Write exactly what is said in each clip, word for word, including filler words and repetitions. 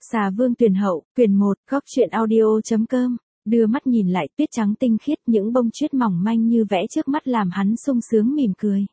Xà Vương Tuyển Hậu, quyển một, góc truyện audio chấm com. Đưa mắt nhìn lại tuyết trắng tinh khiết, những bông tuyết mỏng manh như vẽ trước mắt làm hắn sung sướng mỉm cười.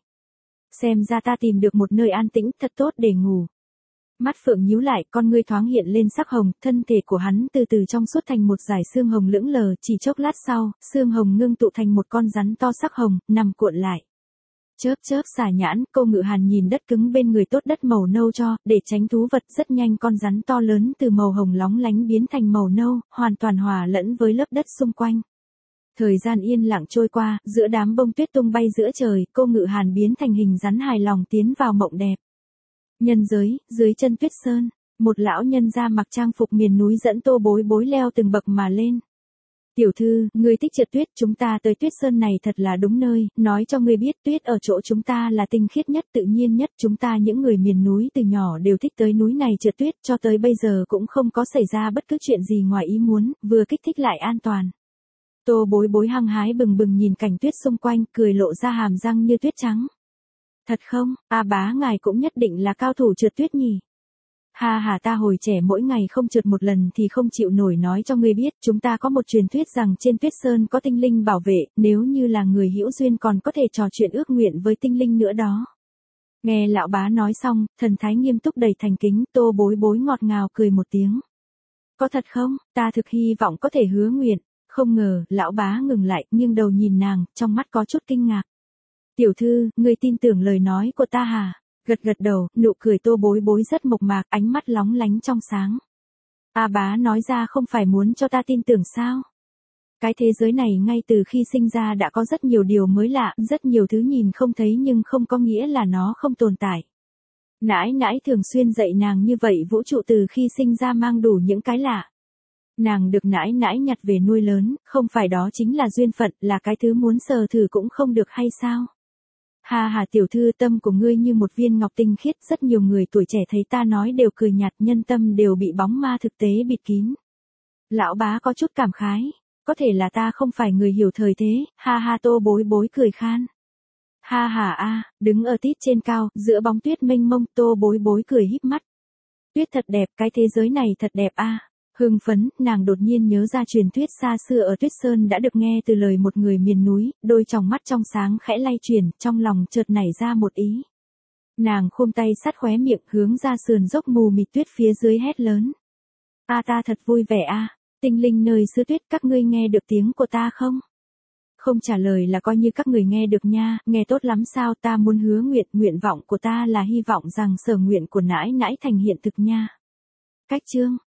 Xem ra ta tìm được một nơi an tĩnh thật tốt để ngủ. Mắt Phượng nhíu lại, con ngươi thoáng hiện lên sắc hồng, thân thể của hắn từ từ trong suốt thành một dải xương hồng lững lờ, chỉ chốc lát sau, xương hồng ngưng tụ thành một con rắn to sắc hồng, nằm cuộn lại. Chớp chớp xà nhãn, Cô Ngự Hàn nhìn đất cứng bên người tốt đất màu nâu cho, để tránh thú vật. Rất nhanh con rắn to lớn từ màu hồng lóng lánh biến thành màu nâu, hoàn toàn hòa lẫn với lớp đất xung quanh. Thời gian yên lặng trôi qua, giữa đám bông tuyết tung bay giữa trời, Cô Ngự Hàn biến thành hình rắn hài lòng tiến vào mộng đẹp. Nhân giới, dưới chân tuyết sơn, một lão nhân ra mặc trang phục miền núi dẫn Tô Bối Bối leo từng bậc mà lên. Tiểu thư, ngươi thích trượt tuyết, chúng ta tới tuyết sơn này thật là đúng nơi, nói cho ngươi biết tuyết ở chỗ chúng ta là tinh khiết nhất, tự nhiên nhất, chúng ta những người miền núi từ nhỏ đều thích tới núi này trượt tuyết, cho tới bây giờ cũng không có xảy ra bất cứ chuyện gì ngoài ý muốn, vừa kích thích lại an toàn. Tô Bối Bối hăng hái bừng bừng nhìn cảnh tuyết xung quanh, cười lộ ra hàm răng như tuyết trắng. Thật không, A bá ngài cũng nhất định là cao thủ trượt tuyết nhỉ? Ha ha, ta hồi trẻ mỗi ngày không trượt một lần thì không chịu nổi, nói cho ngươi biết, chúng ta có một truyền thuyết rằng trên tuyết sơn có tinh linh bảo vệ, nếu như là người hữu duyên còn có thể trò chuyện ước nguyện với tinh linh nữa đó. Nghe lão bá nói xong, thần thái nghiêm túc đầy thành kính, Tô Bối Bối ngọt ngào cười một tiếng. Có thật không, ta thực hy vọng có thể hứa nguyện. Không ngờ, lão bá ngừng lại, nghiêng đầu nhìn nàng, trong mắt có chút kinh ngạc. Tiểu thư, ngươi tin tưởng lời nói của ta hả? Gật gật đầu, nụ cười Tô Bối Bối rất mộc mạc, ánh mắt lóng lánh trong sáng. A bá nói ra không phải muốn cho ta tin tưởng sao? Cái thế giới này ngay từ khi sinh ra đã có rất nhiều điều mới lạ, rất nhiều thứ nhìn không thấy nhưng không có nghĩa là nó không tồn tại. Nãi nãi thường xuyên dạy nàng như vậy, vũ trụ từ khi sinh ra mang đủ những cái lạ. Nàng được nãi nãi nhặt về nuôi lớn, không phải đó chính là duyên phận, là cái thứ muốn sờ thử cũng không được hay sao? Ha ha, tiểu thư, tâm của ngươi như một viên ngọc tinh khiết, rất nhiều người tuổi trẻ thấy ta nói đều cười nhạt, nhân tâm đều bị bóng ma thực tế bịt kín. Lão bá có chút cảm khái, có thể là ta không phải người hiểu thời thế, ha ha. Tô Bối Bối cười khan. Ha ha a, đứng ở tít trên cao, giữa bóng tuyết mênh mông, Tô Bối Bối cười híp mắt. Tuyết thật đẹp, cái thế giới này thật đẹp a. Hưng phấn, nàng đột nhiên nhớ ra truyền thuyết xa xưa ở Tuyết Sơn đã được nghe từ lời một người miền núi, đôi tròng mắt trong sáng khẽ lay chuyển, trong lòng chợt nảy ra một ý. Nàng khom tay sát khóe miệng, hướng ra sườn dốc mù mịt tuyết phía dưới hét lớn. A ta thật vui vẻ a, tinh linh nơi xứ tuyết, các ngươi nghe được tiếng của ta không? Không trả lời là coi như các người nghe được nha, nghe tốt lắm sao, ta muốn hứa nguyện, nguyện vọng của ta là hy vọng rằng sở nguyện của nãi nãi thành hiện thực nha. Cách chương